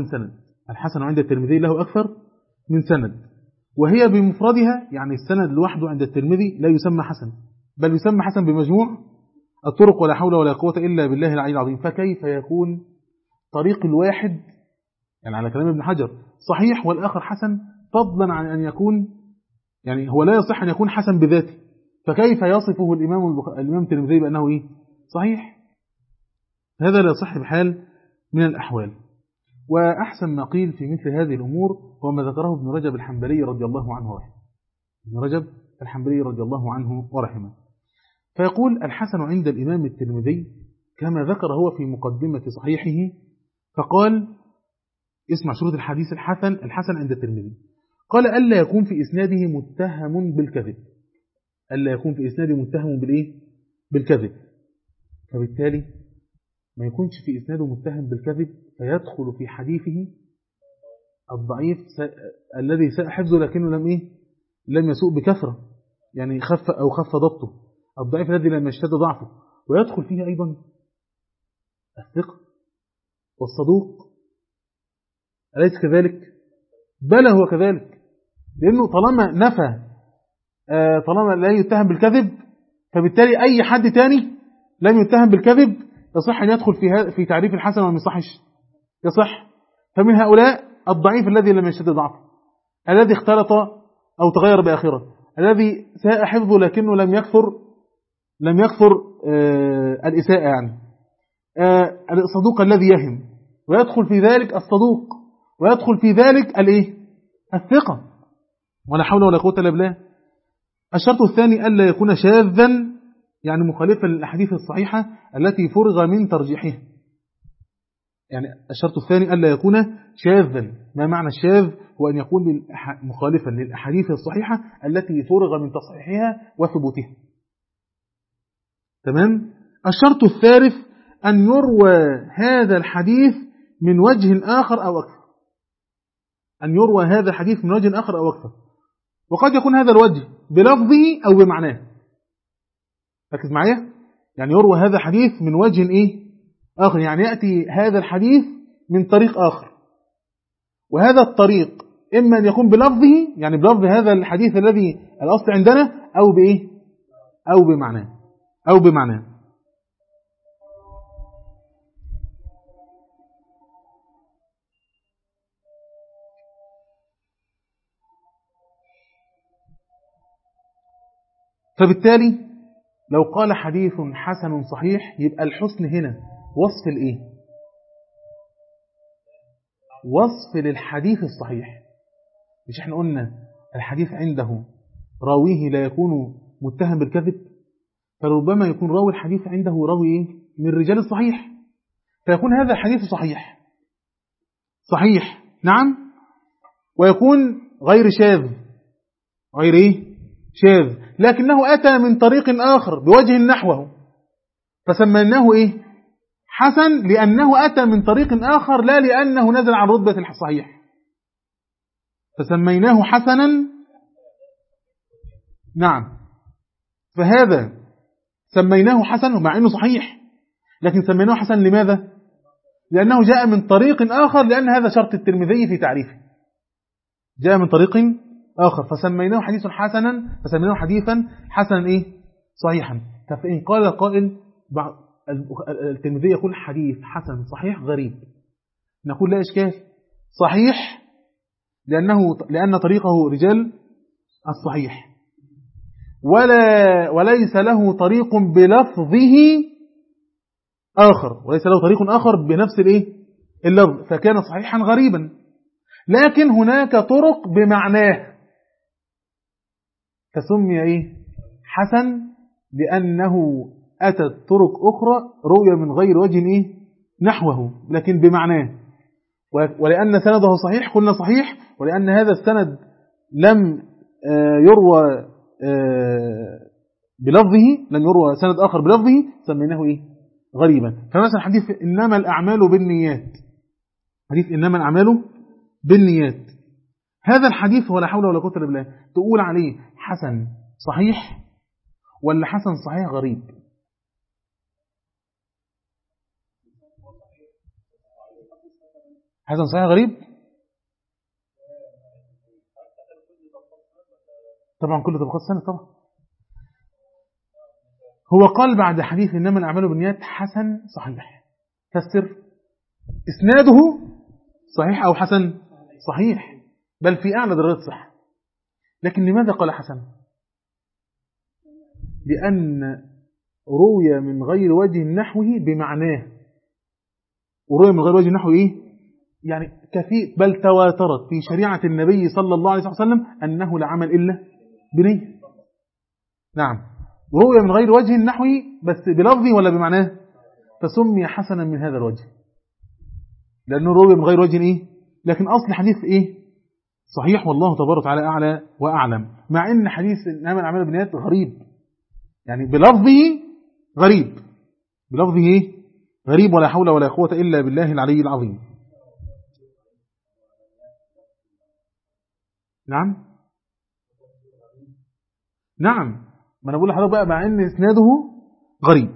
من سند، وهي بمفردها، يعني السند لوحده عند الترمذي لا يسمى حسن، بل يسمى حسن بمجموع الطرق ولا حول ولا قوة إلا بالله العلي العظيم. فكيف يكون طريق الواحد، يعني على كلام ابن حجر، صحيح والآخر حسن، فضلا عن أن يكون، يعني هو لا يصح أن يكون حسن بذاته، فكيف يصفه الإمام الترمذي بأنه إيه؟ صحيح؟ هذا لا يصح بحال من الأحوال. وأحسن ما قيل في مثل هذه الأمور هو ما ذكره ابن رجب الحنبلي رضي الله عنه ورحمه. فيقول الحسن عند الإمام الترمذي كما ذكر هو في مقدمة صحيحه، فقال اسمع شروط الحديث الحسن عند الترمذي، قال ألا يكون في إسناده متهم بالكذب، فبالتالي ما يكونش في إسناده متهم بالكذب فيدخل في حديثه الضعيف الذي ساء حفظه لكنه لم يسوء بكثرة، يعني خف ضبطه، الضعيف الذي لم يشتد ضعفه، ويدخل فيه أيضا الثقة والصدوق، أليس كذلك؟ بل هو كذلك، لأنه طالما لا يتهم بالكذب فبالتالي أي حد تاني لم يتهم بالكذب يصح أن يدخل في تعريف الحسن وما يصحش، يصح. فمن هؤلاء الضعيف الذي لم يشتد ضعفه، الذي اختلط أو تغير بآخرة، الذي ساء حفظه لكنه لم يكثر الإساءة، يعني الصدوق الذي يهم، ويدخل في ذلك الصدوق، ويدخل في ذلك الثقة ولا حول ولا قوة إلا بالله. الشرط الثاني ألا يكون شاذا، يعني مخالفا للأحاديث الصحيحة التي فرغ من ترجيحها. يعني الشرط الثاني ألا يكون شاذا. ما معنى الشاذ؟ هو أن يكون مخالفا للأحاديث الصحيحة التي فرغ من تصحيحها وثبوتها. تمام؟ الشرط الثالث أن يروى هذا الحديث من وجه آخر أو أكثر، وقد يكون هذا الوجه بلفظه أو بمعناه. ركز معايا، يعني يروى هذا الحديث من وجه آخر، يعني يأتي هذا الحديث من طريق آخر، وهذا الطريق إما أن يكون بلفظه، يعني بلفظ هذا الحديث الذي الأصل عندنا، أو بمعناه. فبالتالي لو قال حديث حسن صحيح يبقى الحسن هنا وصف الإيه؟ وصف للحديث الصحيح. مش احنا قلنا الحديث عنده راويه لا يكون متهم بالكذب، فربما يكون راوي الحديث عنده راوي إيه؟ من رجال الصحيح، فيكون هذا الحديث صحيح صحيح نعم، ويكون غير شاذ، غير إيه؟ شاذ، لكنه أتى من طريق آخر بوجه نحوه، فسميناه إيه؟ حسن، لأنه أتى من طريق آخر لا لأنه نزل عن رتبة الصحيح، فسميناه حسنا. نعم، فهذا سميناه حسن مع أنه صحيح، لكن سميناه حسن لماذا؟ لأنه جاء من طريق آخر، لأن هذا شرط الترمذي في تعريفه، جاء من طريق آخر فسميناه حديثا حسنا، فسميناه حديثا حسنا إيه؟ صحيحا. فإن قال قائل الترمذي يقول حديث حسن صحيح غريب، نقول لا إشكال، صحيح لأن طريقه رجال الصحيح، وليس له طريق بلفظه آخر، وليس له طريق آخر بنفس اللفظ، فكان صحيحا غريبا. لكن هناك طرق بمعناه فسمي إيه؟ حسن، لأنه أتت طرق أخرى رؤية من غير وجه إيه؟ نحوه لكن بمعناه، ولأن سنده صحيح قلنا صحيح، ولأن هذا السند لم يروى بلفظه، لم يروى سند آخر بلفظه، سميناه إيه؟ غريبا. فمثلا حديث إنما الأعمال بالنيات، حديث إنما الأعمال بالنيات، هذا الحديث ولا حول ولا قوة إلا بالله، تقول عليه حسن صحيح ولا حسن صحيح غريب؟ حسن صحيح غريب طبعا، كل طبقات سنة طبعا. هو قال بعد حديث إنما الأعمال بالنيات حسن صحيح، فسر إسناده صحيح أو حسن صحيح، بل في أعلى درجات الصحة. لكن لماذا قال حسن؟ لأن روي من غير وجه نحوه بمعناه، وروي من غير وجه نحوه إيه؟ يعني كثير، بل تواترت في شريعة النبي صلى الله عليه وسلم أنه لا عمل إلا بنية. نعم، وروي من غير وجه نحوه بس بلفظه ولا بمعناه، فسمي حسنا من هذا الوجه، لأنه روي من غير وجه إيه؟ لكن أصل حديث إيه؟ صحيح، والله تبارك وتعالى أعلى وأعلم. مع أن حديث إنما الأعمال بالنيات غريب، يعني بلفظه غريب، بلفظه إيه؟ غريب، ولا حول ولا قوة إلا بالله العلي العظيم. نعم نعم، ما أنا بقول لحضرتك بقى مع أن إسناده غريب.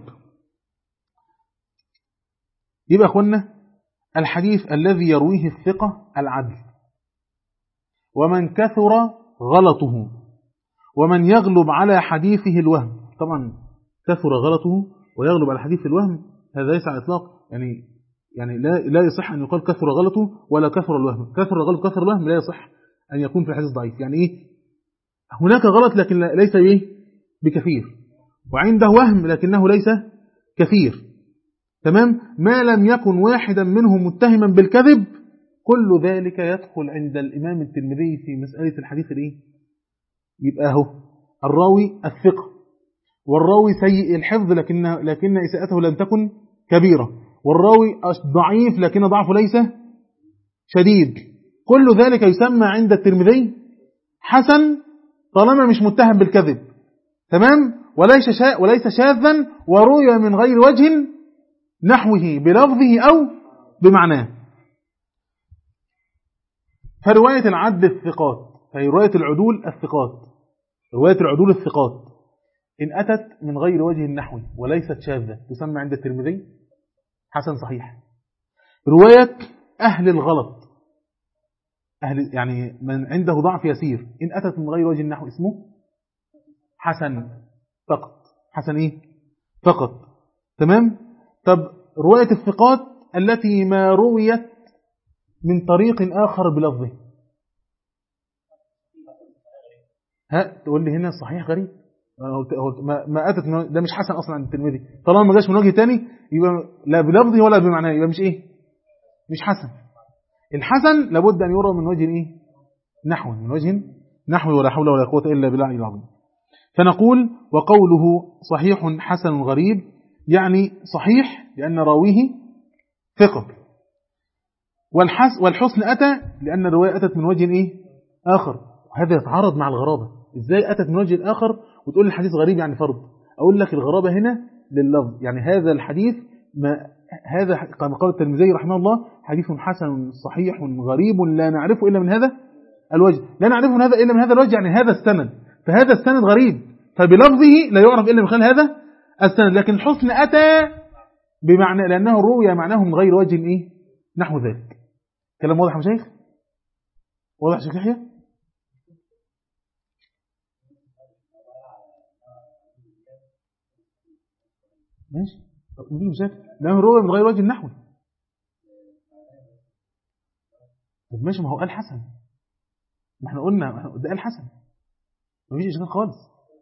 يبقى أخوانا الحديث الذي يرويه الثقة العدل، ومن كثر غلطه، ومن يغلب على حديثه الوهم. طبعا كثر غلطه ويغلب على حديث الوهم هذا ليس على الإطلاق، يعني لا يصح أن يقال كثر غلطه ولا كثر الوهم. كثر الغلط كثر الوهم لا يصح أن يكون في الحديث ضعيف. يعني إيه؟ هناك غلط لكن ليس إيه؟ بكثير، وعنده وهم لكنه ليس كثير. تمام؟ ما لم يكن واحدا منهم متهما بالكذب، كل ذلك يدخل عند الإمام الترمذي في مسألة الحديث الإيه؟ يبقى هو الراوي الثقة، والراوي سيء الحفظ لكن إساءته لم تكن كبيرة، والراوي ضعيف لكن ضعفه ليس شديد، كل ذلك يسمى عند الترمذي حسن طالما مش متهم بالكذب. تمام؟ وليس شاذا، وروي من غير وجه نحوه بلفظه أو بمعناه. فرواية العدل الثقات، فهي رواية العدول الثقات، رواية العدول الثقات إن أتت من غير وجه نحوي وليست شاذة تسمى عند الترمذي حسن صحيح. رواية أهل الغلط، يعني من عنده ضعف يسير، إن أتت من غير وجه نحوي اسمه حسن فقط، حسن إيه؟ فقط. تمام؟ طب رواية الثقات التي ما رويت من طريق آخر بلفظه، تقول لي هنا صحيح غريب، ما أتت ده مش حسن أصلا عند الترمذي، طالما ما جاش من وجه تاني يبقى لا بلفظه ولا بمعناه، يبقى مش إيه، مش حسن. الحسن لابد أن يرى من وجه إيه، نحو، من وجه نحو، ولا حول ولا قوة إلا بالله العظيم. فنقول وقوله صحيح حسن غريب، يعني صحيح لأن راويه ثقة، والحسن أتى لأن الرواية أتت من وجه إيه آخر. هذا يتعارض مع الغرابة. إزاي أتت من وجه آخر وتقول الحديث غريب يعني فرض؟ أقول لك الغرابة هنا لللفظ، يعني هذا الحديث هذا كما قال الترمذي رحمه الله حديث حسن صحيح غريب لا نعرفه إلا من هذا الوجه، لا نعرفه من هذا إلا من هذا الوجه، يعني هذا السند، فهذا السند غريب، فبلفظه لا يعرف إلا من خلال هذا السند. لكن الحسن أتى بمعنى لأنه روي معناه من غير وجه إيه نحو ذلك. كلام واضح يا مشايخ؟ واضح يا شيخ يحيى؟ ماشي، طب نجيب مشاكل لأنه روي من غير وجه نحو. طب ماشي، ما هو قال حسن، ما احنا قلنا ده قال حسن، ما فيش إشكال خالص.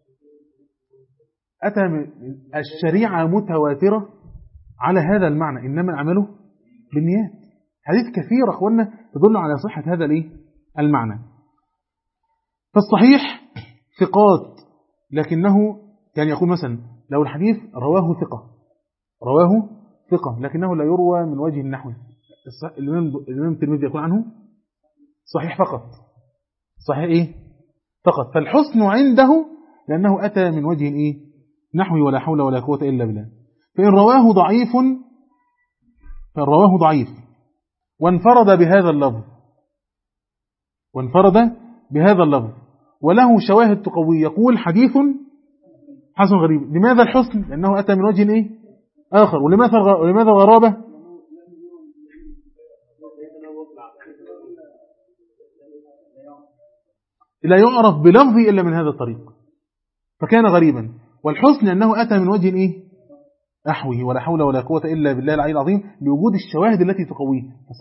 أتى الشريعة متواترة على هذا المعنى، إنما العمل بالنيات. حديث كثير أخوانا تدل على صحة هذا المعنى. فالصحيح ثقات، لكنه يعني يقول مثلا لو الحديث رواه ثقة لكنه لا يروى من وجه النحو، الإمام الترمذي يقول عنه صحيح فقط، صحيح إيه فقط. فالحسن عنده لأنه أتى من وجه إيه نحوي، ولا حول ولا قوة إلا بالله. فإن رواه ضعيف وانفرد بهذا اللفظ وله شواهد تقوي، يقول حديث حسن غريب. لماذا الحسن؟ لأنه أتى من وجه إيه آخر. ولماذا الغرابة؟ لا يعرف بلفظه إلا من هذا الطريق فكان غريبا. والحسن أنه أتى من وجه إيه أحوه، ولا حول ولا قوة إلا بالله العلي العظيم، لوجود الشواهد التي تقويه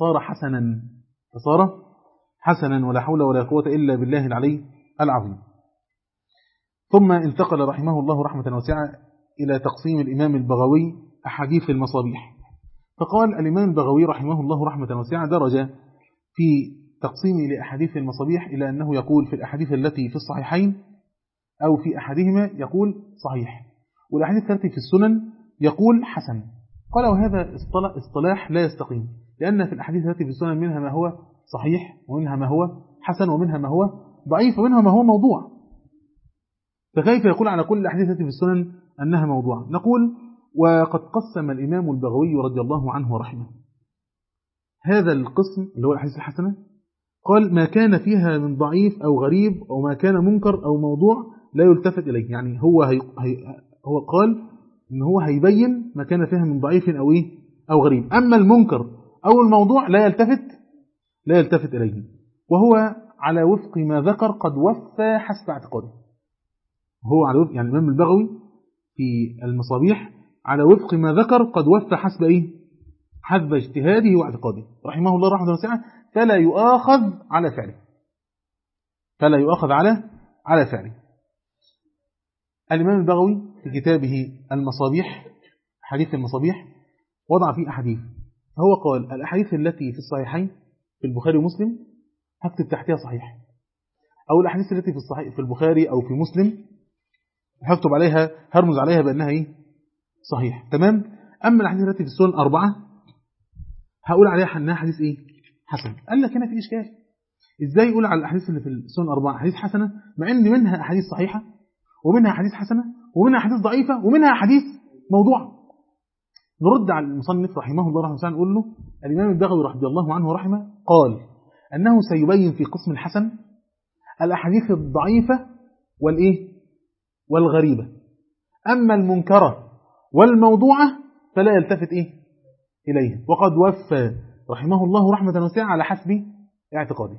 فصار حسنا ولا حول ولا قوة إلا بالله العلي العظيم. ثم انتقل رحمه الله رحمة واسعة إلى تقسيم الإمام البغوي أحاديث المصابيح. فقال الإمام البغوي رحمه الله رحمة واسعة درجة في تقسيم لأحاديث المصابيح إلى أنه يقول في الأحاديث التي في الصحيحين أو في أحدهما يقول صحيح، والأحاديث التي في السنن يقول حسن. قال وهذا اصطلاح لا يستقيم، لأن في الأحاديث التي في السنن منها ما هو صحيح، ومنها ما هو حسن، ومنها ما هو ضعيف، ومنها ما هو موضوع، فكيف يقول على كل الأحاديث التي في السنن أنها موضوع؟ نقول وقد قسم الإمام البغوي رضي الله عنه ورحمه هذا القسم اللي هو الأحاديث الحسنة، قال ما كان فيها من ضعيف أو غريب أو ما كان منكر أو موضوع لا يلتفت إليه. يعني هو قال إن هو هيبين ما كان فيها من ضعيف أو غريب، أما المنكر أو الموضوع لا يلتفت إليه، وهو على وفق ما ذكر قد وفى حسب اعتقاده. هو على وفق، يعني الإمام البغوي في المصابيح على وفق ما ذكر قد وفى حسب اجتهاده واعتقاده رحمه الله رحمة واسعة، فلا يؤاخذ على فعله. الإمام البغوي في كتابه المصابيح حديث المصابيح وضع فيه أحاديث، فهو قال الأحاديث التي في الصحيحين في البخاري ومسلم هكتب تحتها صحيح، أو الأحاديث التي في الصحيح في البخاري أو في مسلم هكتب عليها هرمز عليها بأنها صحيح، تمام. أما الأحاديث التي في السنن الأربعة هقول عليها أنها حديث حسن. قال لك هنا في إشكال، إزاي يقول على الأحاديث اللي في السنن الأربعة حديث حسنة مع أن منها أحاديث صحيحة ومنها أحاديث حسنة ومنها أحاديث ضعيفة ومنها أحاديث موضوع؟ نرد على المصنف رحمه الله رحمه الله نقول له الإمام البغوي رضي الله عنه ورحمه قال أنه سيبين في قسم الحسن الأحاديث الضعيفة والغريبة، أما المنكرة والموضوعة فلا يلتفت إليه، وقد وفى رحمه الله رحمة واسعة على حسب اعتقاده.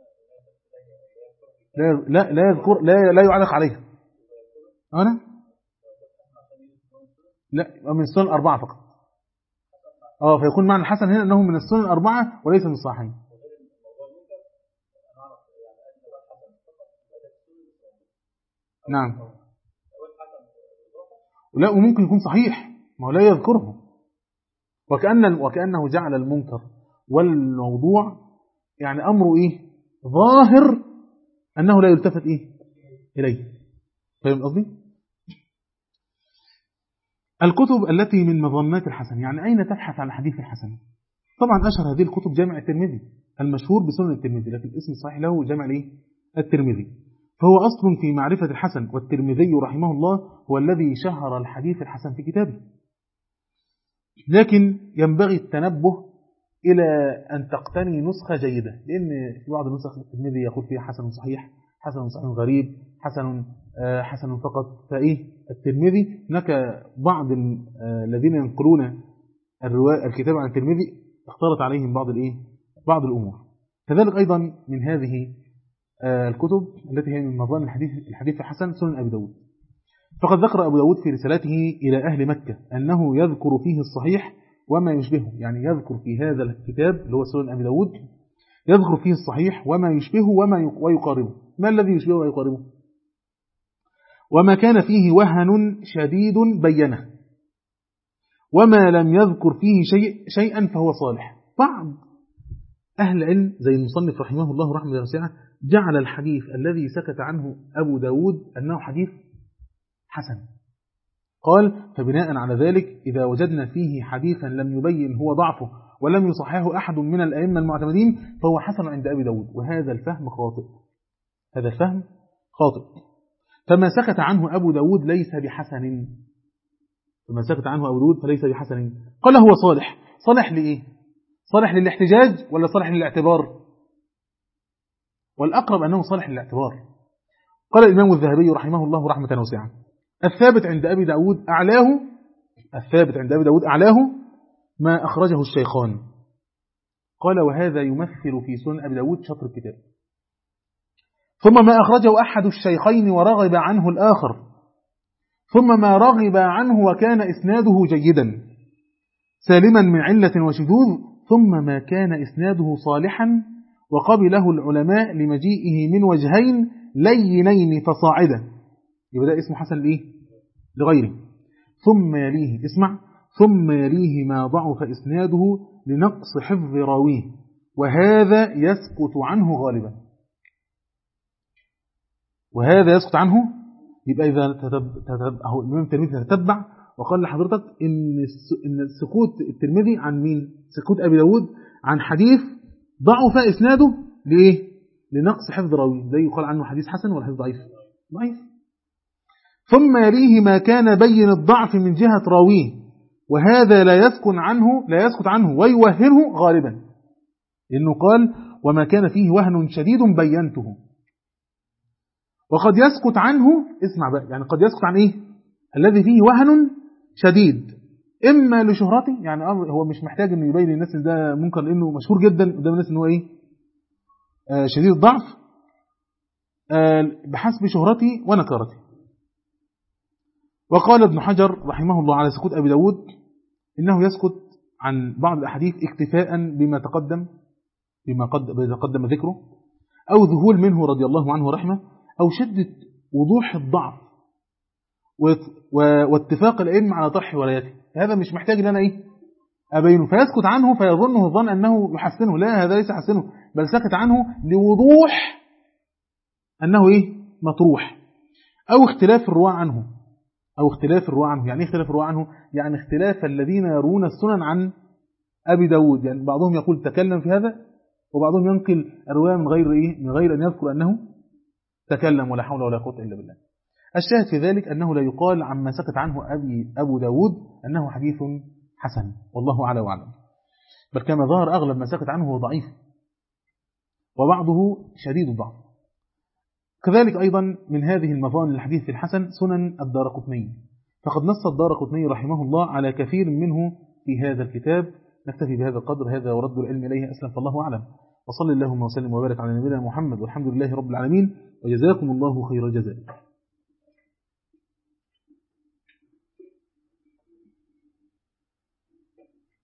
لا يذكر، لا يعلق عليها. أنا لا، من السنن الأربعة فقط. فيكون معنى الحسن هنا أنه من السنن الأربعة وليس من الصحيحين. نعم. لا، وممكن يكون صحيح، ما هو لا يذكره، وكأنه جعل المنكر والموضوع يعني أمره ظاهر أنه لا يلتفت إليه. فاهم قصدي؟ الكتب التي من مظنات الحسن، يعني أين تبحث عن الحديث الحسن؟ طبعا أشهر هذه الكتب جامع الترمذي المشهور بسنن الترمذي، لكن الاسم الصحيح له جامع الترمذي، فهو أصل في معرفة الحسن، والترمذي رحمه الله هو الذي شهر الحديث الحسن في كتابه. لكن ينبغي التنبه إلى أن تقتني نسخة جيدة، لأن في بعض النسخ الترمذي يقول فيها حسن صحيح، حسن صحيح غريب، حسن فقط. الترمذي هناك بعض الذين ينقلون الكتاب عن الترمذي اختلط عليهم بعض الأمور. كذلك أيضا من هذه الكتب التي هي من مظان الحديث الحسن سنن أبي داود. فقد ذكر أبو داود في رسالته إلى أهل مكة أنه يذكر فيه الصحيح وما يشبهه، يعني يذكر في هذا الكتاب اللي هو سنن أبي داود يذكر فيه الصحيح وما يشبهه ويقاربه. ما الذي يشبهه ويقاربه؟ وما كان فيه وهن شديد بينه، وما لم يذكر فيه شيئا فهو صالح. بعض أهل العلم زي المصنف رحمه الله رحمة واسعة جعل الحديث الذي سكت عنه أبو داود أنه حديث حسن. قال: فبناء على ذلك إذا وجدنا فيه حديثا لم يبين هو ضعفه ولم يصححه أحد من الأئمة المعتمدين فهو حسن عند أبي داود. وهذا الفهم خاطئ، هذا الفهم خاطئ. فما سكت عنه أبو داود ليس بحسن، فما سكت عنه أبو داود فليس بحسن. قال هو صالح. صالح لإيه؟ صالح للاحتجاج ولا صالح للاعتبار؟ والأقرب أنه صالح للاعتبار. قال الإمام الذهبي رحمه الله رحمة واسعة: الثابت عند أبي داود أعلاه ما أخرجه الشيخان. قال: وهذا يمثل في سنن أبي داود شطر الكتاب. ثم ما أخرجه أحد الشيخين ورغب عنه الآخر، ثم ما رغب عنه وكان إسناده جيدا سالما من علة وشذوذ، ثم ما كان إسناده صالحا وقبله العلماء لمجيئه من وجهين لينين فصاعدا، يبقى ده اسمه حسن لغيره. ثم يليه ما ضعف إسناده لنقص حفظ راويه، وهذا يسقط عنه غالبا. يبقى إذا الإمام الترمذي تتبع وقال لحضرتك إن سقوط الترمذي عن مين؟ سقوط أبي داود عن حديث ضعف إسناده لإيه؟ لنقص حفظ راويه، زي يقال عنه حديث حسن ولا حديث ضعيف. ثم يليه ما كان بين الضعف من جهة راويه، وهذا لا يسقط عنه ويوهنه غالبا، لأنه قال: وما كان فيه وهن شديد بينته. وقد يسقط عنه، اسمع بقى، يعني قد يسقط عن إيه؟ الذي فيه وهن شديد، إما لشهرته، يعني هو مش محتاج أن يبين للناس إن ده منكر لأنه مشهور جدا قدام الناس أنه شديد الضعف، بحسب شهرته ونكارته. وقال ابن حجر رحمه الله على سقوط أبي داود إنه يسقط عن بعض الأحاديث اكتفاء بما تقدم ذكره، أو ذهول منه رضي الله عنه رحمه، أو شدة وضوح الضعف واتفاق الأئمة على طرح ولايته. هذا مش محتاج أن أنا أبينه، فيسكت عنه فيظنه الظن أنه يحسنه. لا، هذا ليس يحسنه، بل سكت عنه لوضوح أنه مطروح، أو اختلاف الرواة عنه. يعني اختلاف الرواة عنه، يعني اختلاف الذين يرون السنن عن أبي داود، يعني بعضهم يقول تكلم في هذا، وبعضهم ينقل الرواية من غير أن يذكر أنه تكلم، ولا حول ولا قوة إلا بالله. الشاهد في ذلك أنه لا يقال عما سكت عنه أبو داود أنه حديث حسن، والله أعلى وأعلم، بل كما ظهر أغلب ما سكت عنه هو ضعيف، وبعضه شديد الضعف. كذلك أيضا من هذه المظان الحديث الحسن سنن الدارقطني، فقد نص الدارقطني رحمه الله على كثير منه في هذا الكتاب. نكتفي بهذا القدر، هذا ورد العلم إليه أسلم، فالله أعلم. وصلى اللهم وسلم وبارك على نبينا محمد، والحمد لله رب العالمين، وجزاكم الله خير الجزاء.